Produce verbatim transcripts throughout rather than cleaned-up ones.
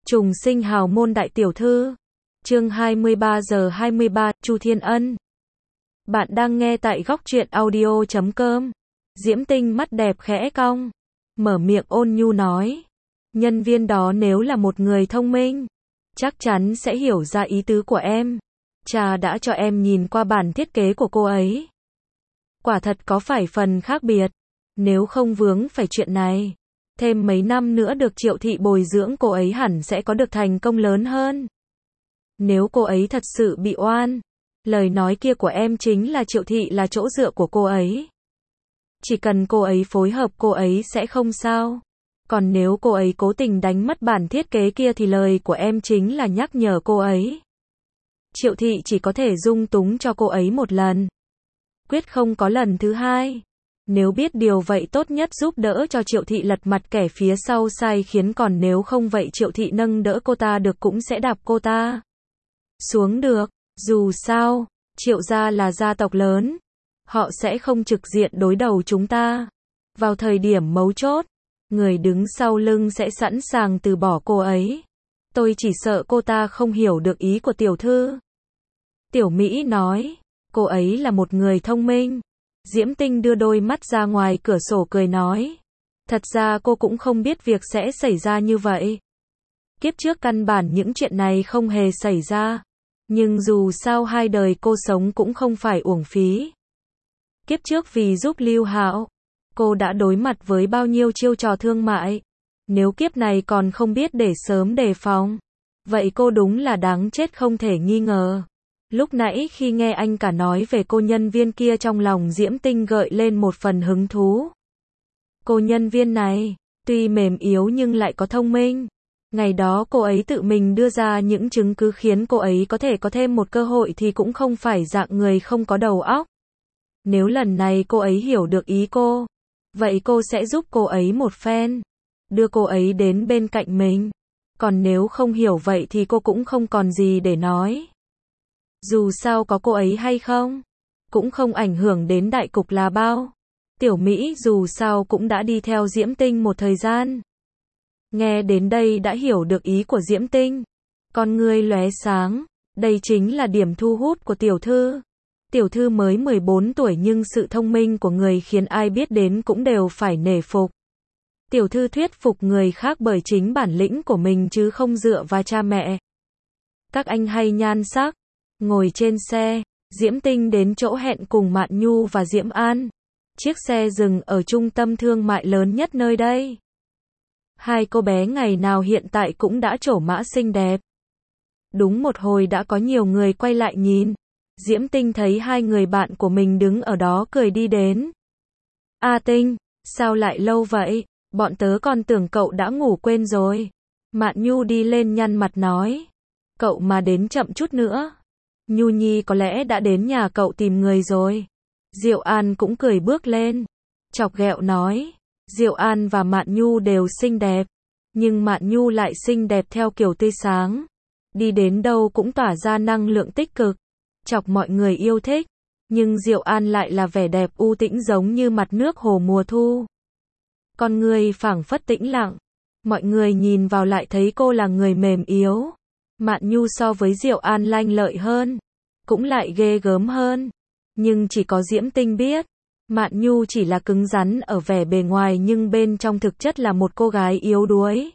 Trùng sinh hào môn đại tiểu thư. Chương hai mươi ba giờ hai mươi ba, Chu Thiên Ân. Bạn đang nghe tại góc truyện audio chấm com. Diễm Tinh mắt đẹp khẽ cong, mở miệng ôn nhu nói. Nhân viên đó nếu là một người thông minh, chắc chắn sẽ hiểu ra ý tứ của em. Cha đã cho em nhìn qua bản thiết kế của cô ấy. Quả thật có phải phần khác biệt. Nếu không vướng phải chuyện này, thêm mấy năm nữa được Triệu thị bồi dưỡng cô ấy hẳn sẽ có được thành công lớn hơn. Nếu cô ấy thật sự bị oan, lời nói kia của em chính là Triệu thị là chỗ dựa của cô ấy. Chỉ cần cô ấy phối hợp cô ấy sẽ không sao. Còn nếu cô ấy cố tình đánh mất bản thiết kế kia thì lời của em chính là nhắc nhở cô ấy. Triệu thị chỉ có thể dung túng cho cô ấy một lần, quyết không có lần thứ hai. Nếu biết điều vậy tốt nhất giúp đỡ cho Triệu thị lật mặt kẻ phía sau sai khiến, còn nếu không vậy Triệu thị nâng đỡ cô ta được cũng sẽ đạp cô ta xuống được. Dù sao, Triệu gia là gia tộc lớn, họ sẽ không trực diện đối đầu chúng ta. Vào thời điểm mấu chốt, người đứng sau lưng sẽ sẵn sàng từ bỏ cô ấy. Tôi chỉ sợ cô ta không hiểu được ý của tiểu thư. Tiểu Mỹ nói, cô ấy là một người thông minh. Diễm Tinh đưa đôi mắt ra ngoài cửa sổ cười nói. Thật ra cô cũng không biết việc sẽ xảy ra như vậy. Kiếp trước căn bản những chuyện này không hề xảy ra. Nhưng dù sao hai đời cô sống cũng không phải uổng phí. Kiếp trước vì giúp Lưu Hạo, cô đã đối mặt với bao nhiêu chiêu trò thương mại. Nếu kiếp này còn không biết để sớm đề phòng, vậy cô đúng là đáng chết không thể nghi ngờ. Lúc nãy khi nghe anh cả nói về cô nhân viên kia, trong lòng Diễm Tinh gợi lên một phần hứng thú. Cô nhân viên này, tuy mềm yếu nhưng lại có thông minh. Ngày đó cô ấy tự mình đưa ra những chứng cứ khiến cô ấy có thể có thêm một cơ hội thì cũng không phải dạng người không có đầu óc. Nếu lần này cô ấy hiểu được ý cô, vậy cô sẽ giúp cô ấy một phen, đưa cô ấy đến bên cạnh mình. Còn nếu không hiểu vậy thì cô cũng không còn gì để nói. Dù sao có cô ấy hay không, cũng không ảnh hưởng đến đại cục là bao. Tiểu Mỹ dù sao cũng đã đi theo Diễm Tinh một thời gian. Nghe đến đây đã hiểu được ý của Diễm Tinh. Con ngươi lóe sáng, đây chính là điểm thu hút của tiểu thư. Tiểu thư mới mười bốn tuổi nhưng sự thông minh của người khiến ai biết đến cũng đều phải nể phục. Tiểu thư thuyết phục người khác bởi chính bản lĩnh của mình chứ không dựa vào cha mẹ. Các anh hay nhan sắc. Ngồi trên xe, Diễm Tinh đến chỗ hẹn cùng Mạn Nhu và Diễm An. Chiếc xe dừng ở trung tâm thương mại lớn nhất nơi đây. Hai cô bé ngày nào hiện tại cũng đã trổ mã xinh đẹp. Đúng một hồi đã có nhiều người quay lại nhìn. Diễm Tinh thấy hai người bạn của mình đứng ở đó cười đi đến. A Tinh, sao lại lâu vậy? Bọn tớ còn tưởng cậu đã ngủ quên rồi. Mạn Nhu đi lên nhăn mặt nói. Cậu mà đến chậm chút nữa, Nhu Nhi có lẽ đã đến nhà cậu tìm người rồi. Diệu An cũng cười bước lên, chọc ghẹo nói. Diệu An và Mạn Nhu đều xinh đẹp, nhưng Mạn Nhu lại xinh đẹp theo kiểu tươi sáng. Đi đến đâu cũng tỏa ra năng lượng tích cực, chọc mọi người yêu thích. Nhưng Diệu An lại là vẻ đẹp u tĩnh giống như mặt nước hồ mùa thu. Con người phảng phất tĩnh lặng, mọi người nhìn vào lại thấy cô là người mềm yếu. Mạn Nhu so với Diệu An lanh lợi hơn, cũng lại ghê gớm hơn. Nhưng chỉ có Diễm Tinh biết, Mạn Nhu chỉ là cứng rắn ở vẻ bề ngoài nhưng bên trong thực chất là một cô gái yếu đuối,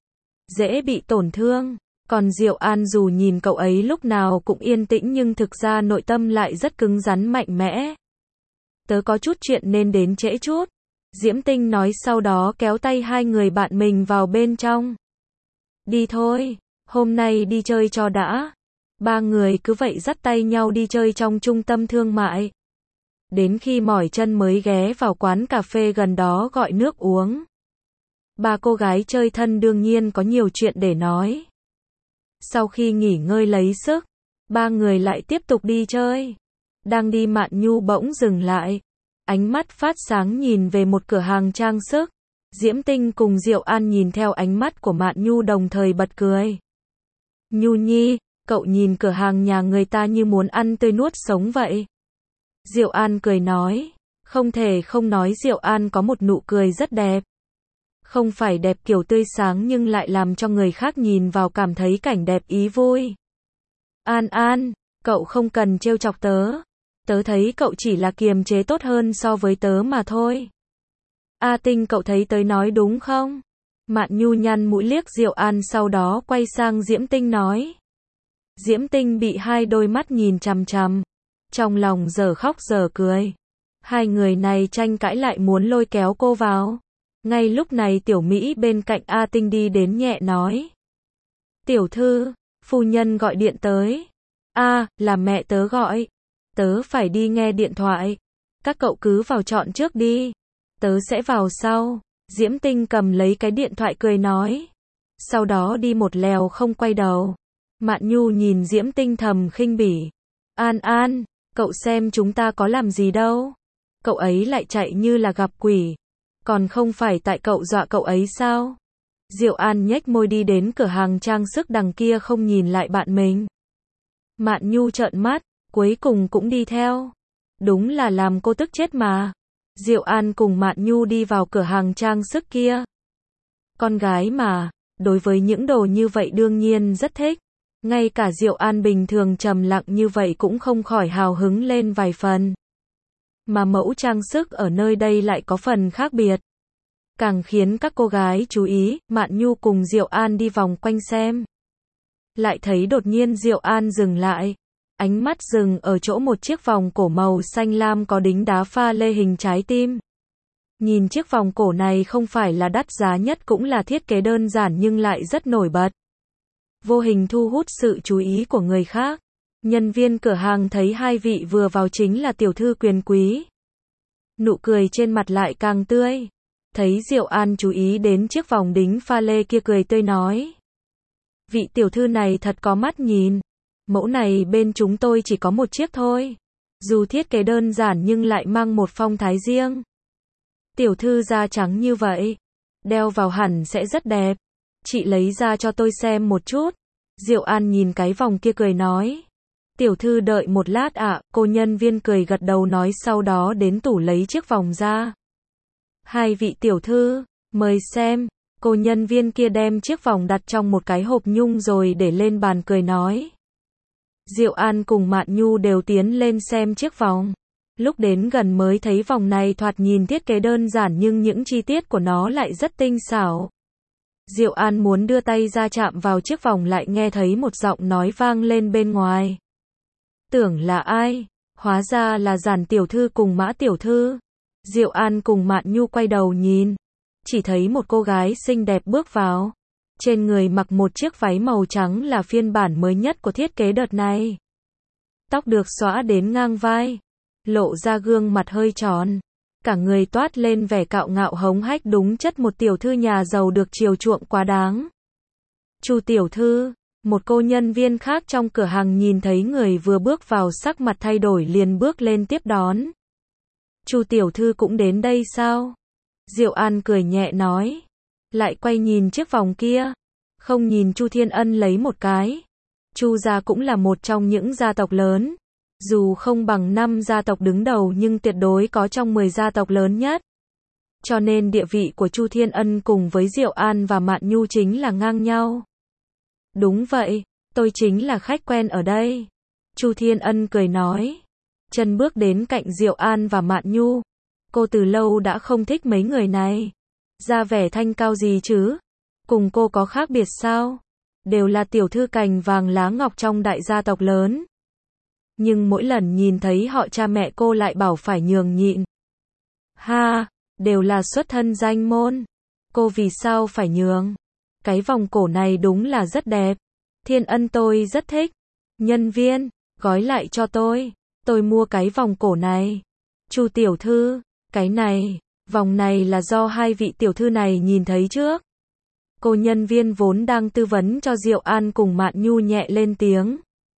dễ bị tổn thương. Còn Diệu An dù nhìn cậu ấy lúc nào cũng yên tĩnh nhưng thực ra nội tâm lại rất cứng rắn mạnh mẽ. Tớ có chút chuyện nên đến trễ chút, Diễm Tinh nói, sau đó kéo tay hai người bạn mình vào bên trong. Đi thôi, hôm nay đi chơi cho đã. Ba người cứ vậy dắt tay nhau đi chơi trong trung tâm thương mại. Đến khi mỏi chân mới ghé vào quán cà phê gần đó gọi nước uống. Ba cô gái chơi thân đương nhiên có nhiều chuyện để nói. Sau khi nghỉ ngơi lấy sức, ba người lại tiếp tục đi chơi. Đang đi Mạn Nhu bỗng dừng lại, ánh mắt phát sáng nhìn về một cửa hàng trang sức. Diễm Tinh cùng Diệu An nhìn theo ánh mắt của Mạn Nhu đồng thời bật cười. Nhu Nhi, cậu nhìn cửa hàng nhà người ta như muốn ăn tươi nuốt sống vậy. Diệu An cười nói. Không thể không nói Diệu An có một nụ cười rất đẹp. Không phải đẹp kiểu tươi sáng nhưng lại làm cho người khác nhìn vào cảm thấy cảnh đẹp ý vui. An An, cậu không cần trêu chọc tớ. Tớ thấy cậu chỉ là kiềm chế tốt hơn so với tớ mà thôi. A Tinh, cậu thấy tớ nói đúng không? Mạn Nhu nhăn mũi liếc Diệu An, sau đó quay sang Diễm Tinh nói. Diễm Tinh bị hai đôi mắt nhìn chằm chằm, trong lòng dở khóc dở cười. Hai người này tranh cãi lại muốn lôi kéo cô vào. Ngay lúc này Tiểu Mỹ bên cạnh A Tinh đi đến nhẹ nói. Tiểu thư, phu nhân gọi điện tới. A, à, là mẹ tớ gọi. Tớ phải đi nghe điện thoại. Các cậu cứ vào chọn trước đi. Tớ sẽ vào sau. Diễm Tinh cầm lấy cái điện thoại cười nói. Sau đó đi một lèo không quay đầu. Mạn Nhu nhìn Diễm Tinh thầm khinh bỉ. An An, cậu xem chúng ta có làm gì đâu. Cậu ấy lại chạy như là gặp quỷ. Còn không phải tại cậu dọa cậu ấy sao? Diệu An nhếch môi đi đến cửa hàng trang sức đằng kia không nhìn lại bạn mình. Mạn Nhu trợn mắt, cuối cùng cũng đi theo. Đúng là làm cô tức chết mà. Diệu An cùng Mạn Nhu đi vào cửa hàng trang sức kia. Con gái mà, đối với những đồ như vậy đương nhiên rất thích. Ngay cả Diệu An bình thường trầm lặng như vậy cũng không khỏi hào hứng lên vài phần. Mà mẫu trang sức ở nơi đây lại có phần khác biệt. Càng khiến các cô gái chú ý, Mạn Nhu cùng Diệu An đi vòng quanh xem. Lại thấy đột nhiên Diệu An dừng lại. Ánh mắt dừng ở chỗ một chiếc vòng cổ màu xanh lam có đính đá pha lê hình trái tim. Nhìn chiếc vòng cổ này không phải là đắt giá nhất cũng là thiết kế đơn giản nhưng lại rất nổi bật. Vô hình thu hút sự chú ý của người khác. Nhân viên cửa hàng thấy hai vị vừa vào chính là tiểu thư quyền quý. Nụ cười trên mặt lại càng tươi. Thấy Diệu An chú ý đến chiếc vòng đính pha lê kia cười tươi nói. Vị tiểu thư này thật có mắt nhìn. Mẫu này bên chúng tôi chỉ có một chiếc thôi. Dù thiết kế đơn giản nhưng lại mang một phong thái riêng. Tiểu thư da trắng như vậy, đeo vào hẳn sẽ rất đẹp. Chị lấy ra cho tôi xem một chút. Diệu An nhìn cái vòng kia cười nói. Tiểu thư đợi một lát ạ, à, cô nhân viên cười gật đầu nói sau đó đến tủ lấy chiếc vòng ra. Hai vị tiểu thư, mời xem. Cô nhân viên kia đem chiếc vòng đặt trong một cái hộp nhung rồi để lên bàn cười nói. Diệu An cùng Mạn Nhu đều tiến lên xem chiếc vòng. Lúc đến gần mới thấy vòng này thoạt nhìn thiết kế đơn giản nhưng những chi tiết của nó lại rất tinh xảo. Diệu An muốn đưa tay ra chạm vào chiếc vòng lại nghe thấy một giọng nói vang lên bên ngoài. Tưởng là ai? Hóa ra là Giản tiểu thư cùng Mã tiểu thư. Diệu An cùng Mạn Nhu quay đầu nhìn. Chỉ thấy một cô gái xinh đẹp bước vào. Trên người mặc một chiếc váy màu trắng là phiên bản mới nhất của thiết kế đợt này. Tóc được xõa đến ngang vai. Lộ ra gương mặt hơi tròn. Cả người toát lên vẻ cạo ngạo hống hách đúng chất một tiểu thư nhà giàu được chiều chuộng quá đáng. Chu tiểu thư, một cô nhân viên khác trong cửa hàng nhìn thấy người vừa bước vào sắc mặt thay đổi liền bước lên tiếp đón. Chu tiểu thư cũng đến đây sao? Diệu An cười nhẹ nói. Lại quay nhìn chiếc vòng kia. Không nhìn Chu Thiên Ân lấy một cái. Chu gia cũng là một trong những gia tộc lớn. Dù không bằng năm gia tộc đứng đầu nhưng tuyệt đối có trong mười gia tộc lớn nhất. Cho nên địa vị của Chu Thiên Ân cùng với Diệu An và Mạn Nhu chính là ngang nhau. Đúng vậy, tôi chính là khách quen ở đây. Chu Thiên Ân cười nói. Chân bước đến cạnh Diệu An và Mạn Nhu. Cô từ lâu đã không thích mấy người này. Ra vẻ thanh cao gì chứ? Cùng cô có khác biệt sao? Đều là tiểu thư cành vàng lá ngọc trong đại gia tộc lớn. Nhưng mỗi lần nhìn thấy họ cha mẹ cô lại bảo phải nhường nhịn. Ha, đều là xuất thân danh môn. Cô vì sao phải nhường? Cái vòng cổ này đúng là rất đẹp. Thiên Ân tôi rất thích. Nhân viên, gói lại cho tôi. Tôi mua cái vòng cổ này. Chu tiểu thư, cái này, vòng này là do hai vị tiểu thư này nhìn thấy trước. Cô nhân viên vốn đang tư vấn cho Diệu An cùng Mạn Nhu nhẹ lên tiếng.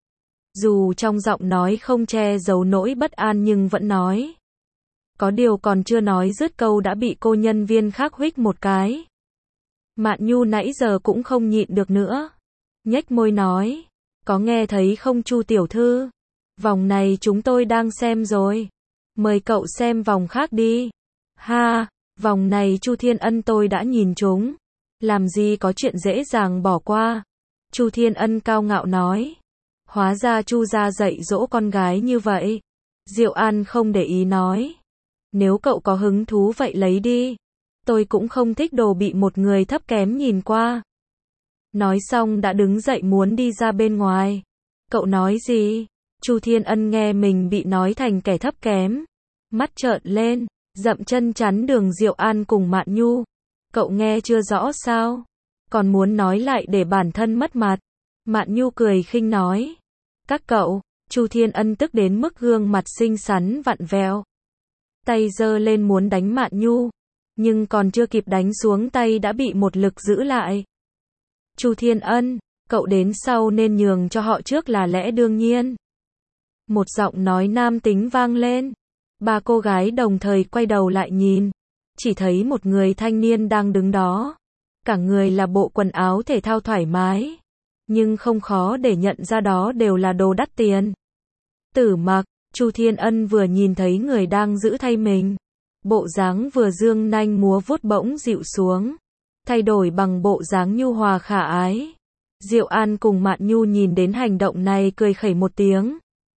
Dù trong giọng nói không che giấu nỗi bất an nhưng vẫn nói. Có điều còn chưa nói dứt câu đã bị cô nhân viên khác huých một cái. Mạn Nhu nãy giờ cũng không nhịn được nữa. Nhếch môi nói. Có nghe thấy không Chu tiểu thư? Vòng này chúng tôi đang xem rồi. Mời cậu xem vòng khác đi. Ha, Vòng này Chu Thiên Ân tôi đã nhìn trúng. Làm gì có chuyện dễ dàng bỏ qua. Chu Thiên Ân cao ngạo nói. Hóa ra Chu gia dạy dỗ con gái như vậy. Diệu An không để ý nói. Nếu cậu có hứng thú vậy lấy đi. Tôi cũng không thích đồ bị một người thấp kém nhìn qua. Nói xong đã đứng dậy muốn đi ra bên ngoài. Cậu nói gì? Chu Thiên Ân nghe mình bị nói thành kẻ thấp kém. Mắt trợn lên, dậm chân chắn đường Diệu An cùng Mạn Nhu. Cậu nghe chưa rõ sao? Còn muốn nói lại để bản thân mất mặt. Mạn Nhu cười khinh nói. Các cậu, Chu Thiên Ân tức đến mức gương mặt xinh xắn vặn vẹo. Tay giơ lên muốn đánh Mạn Nhu. Nhưng còn chưa kịp đánh xuống tay đã bị một lực giữ lại. Chu Thiên Ân, cậu đến sau nên nhường cho họ trước là lẽ đương nhiên. Một giọng nói nam tính vang lên. Ba cô gái đồng thời quay đầu lại nhìn. Chỉ thấy một người thanh niên đang đứng đó. Cả người là bộ quần áo thể thao thoải mái. Nhưng không khó để nhận ra đó đều là đồ đắt tiền. Tử Mặc, Chu Thiên Ân vừa nhìn thấy người đang giữ thay mình. Bộ dáng vừa dương nanh múa vuốt bỗng dịu xuống. Thay đổi bằng bộ dáng nhu hòa khả ái. Diệu An cùng Mạn Nhu nhìn đến hành động này cười khẩy một tiếng.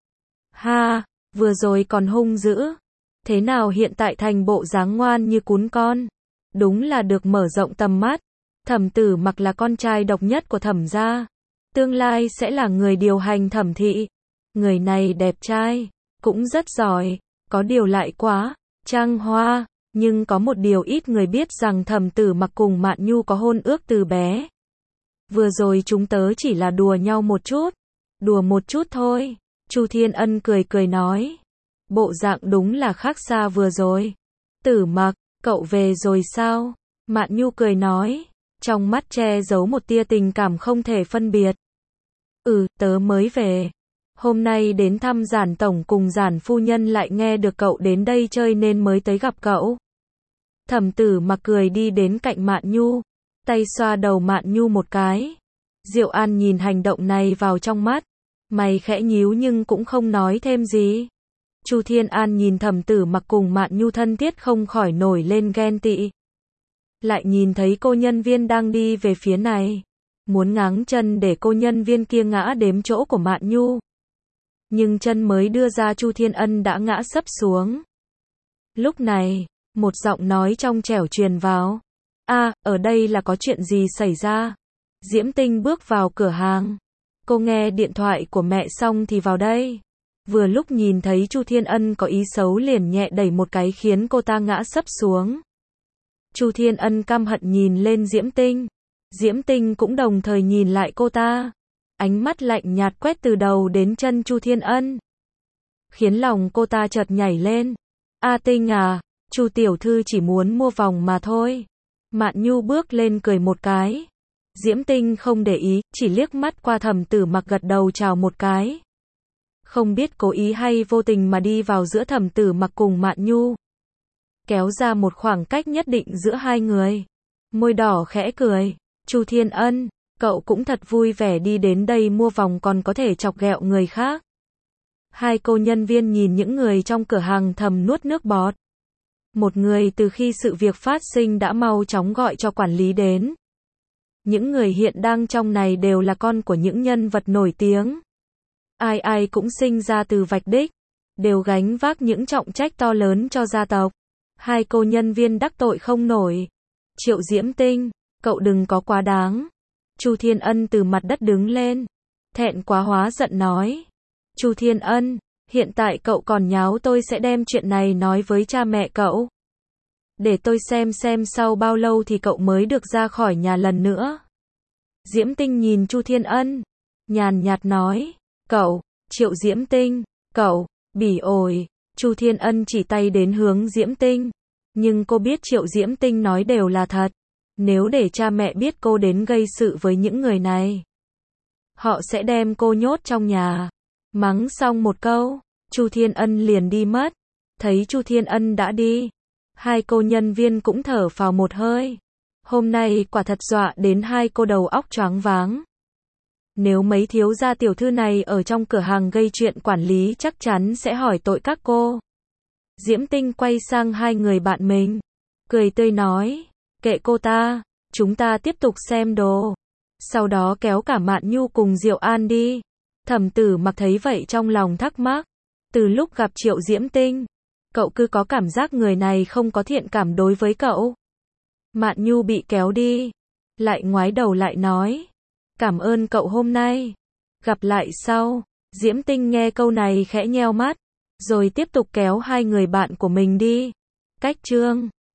Ha, vừa rồi còn hung dữ. Thế nào hiện tại thành bộ dáng ngoan như cún con. Đúng là được mở rộng tầm mắt. Thẩm Tử Mặc là con trai độc nhất của Thẩm gia. Tương lai sẽ là người điều hành Thẩm thị. Người này đẹp trai, cũng rất giỏi, có điều lại quá trăng hoa, nhưng có một điều ít người biết rằng Thẩm Tử Mặc cùng Mạn Nhu có hôn ước từ bé. Vừa rồi chúng tớ chỉ là đùa nhau một chút, đùa một chút thôi. Chu Thiên Ân cười cười nói, bộ dạng đúng là khác xa vừa rồi. Tử Mặc, cậu về rồi sao? Mạn Nhu cười nói, trong mắt che giấu một tia tình cảm không thể phân biệt. Ừ, tớ mới về. Hôm nay đến thăm Giản tổng cùng Giản phu nhân lại nghe được cậu đến đây chơi nên mới tới gặp cậu. Thẩm Tử Mặc cười đi đến cạnh Mạn Nhu, tay xoa đầu Mạn Nhu một cái. Diệu An nhìn hành động này vào trong mắt, mày khẽ nhíu nhưng cũng không nói thêm gì. Chu Thiên An nhìn Thẩm Tử Mặc cùng Mạn Nhu thân thiết không khỏi nổi lên ghen tị. Lại nhìn thấy cô nhân viên đang đi về phía này, muốn ngáng chân để cô nhân viên kia ngã đếm chỗ của Mạn Nhu. Nhưng chân mới đưa ra Chu Thiên Ân đã ngã sấp xuống. Lúc này, một giọng nói trong trẻo truyền vào. A, ở đây là có chuyện gì xảy ra? Diễm Tinh bước vào cửa hàng. Cô nghe điện thoại của mẹ xong thì vào đây. Vừa lúc nhìn thấy Chu Thiên Ân có ý xấu liền nhẹ đẩy một cái khiến cô ta ngã sấp xuống. Chu Thiên Ân căm hận nhìn lên Diễm Tinh. Diễm Tinh cũng đồng thời nhìn lại cô ta. Ánh mắt lạnh nhạt quét từ đầu đến chân Chu Thiên Ân. Khiến lòng cô ta chợt nhảy lên. A Tinh à, Chu tiểu thư chỉ muốn mua vòng mà thôi. Mạn Nhu bước lên cười một cái. Diễm Tinh không để ý, chỉ liếc mắt qua Thẩm Tử Mặc gật đầu chào một cái. Không biết cố ý hay vô tình mà đi vào giữa Thẩm Tử Mặc cùng Mạn Nhu. Kéo ra một khoảng cách nhất định giữa hai người. Môi đỏ khẽ cười. Chu Thiên Ân, cậu cũng thật vui vẻ đi đến đây mua vòng còn có thể chọc ghẹo người khác. Hai cô nhân viên nhìn những người trong cửa hàng thầm nuốt nước bọt. Một người từ khi sự việc phát sinh đã mau chóng gọi cho quản lý đến. Những người hiện đang trong này đều là con của những nhân vật nổi tiếng. Ai ai cũng sinh ra từ vạch đích, đều gánh vác những trọng trách to lớn cho gia tộc. Hai cô nhân viên đắc tội không nổi. Triệu Diễm Tinh, cậu đừng có quá đáng. Chu Thiên Ân từ mặt đất đứng lên, thẹn quá hóa giận nói. Chu Thiên Ân, hiện tại cậu còn nháo tôi sẽ đem chuyện này nói với cha mẹ cậu. Để tôi xem xem sau bao lâu thì cậu mới được ra khỏi nhà lần nữa. Diễm Tinh nhìn Chu Thiên Ân, nhàn nhạt nói, cậu, Triệu Diễm Tinh, cậu, bỉ ổi. Chu Thiên Ân chỉ tay đến hướng Diễm Tinh, nhưng cô biết Triệu Diễm Tinh nói đều là thật. Nếu để cha mẹ biết cô đến gây sự với những người này, họ sẽ đem cô nhốt trong nhà. Mắng xong một câu, Chu Thiên Ân liền đi mất. Thấy Chu Thiên Ân đã đi, hai cô nhân viên cũng thở phào một hơi. Hôm nay quả thật dọa đến hai cô đầu óc choáng váng. Nếu mấy thiếu gia tiểu thư này ở trong cửa hàng gây chuyện quản lý chắc chắn sẽ hỏi tội các cô. Diễm Tinh quay sang hai người bạn mình. cười tươi nói, kệ cô ta, chúng ta tiếp tục xem đồ. Sau đó kéo cả Mạn Nhu cùng Diệu An đi. Thẩm Tử Mặc thấy vậy trong lòng thắc mắc, từ lúc gặp Triệu Diễm Tinh, cậu cứ có cảm giác người này không có thiện cảm đối với cậu. Mạn Nhu bị kéo đi, lại ngoái đầu lại nói, cảm ơn cậu hôm nay, gặp lại sau. Diễm Tinh nghe câu này khẽ nheo mắt, rồi tiếp tục kéo hai người bạn của mình đi. Cách chương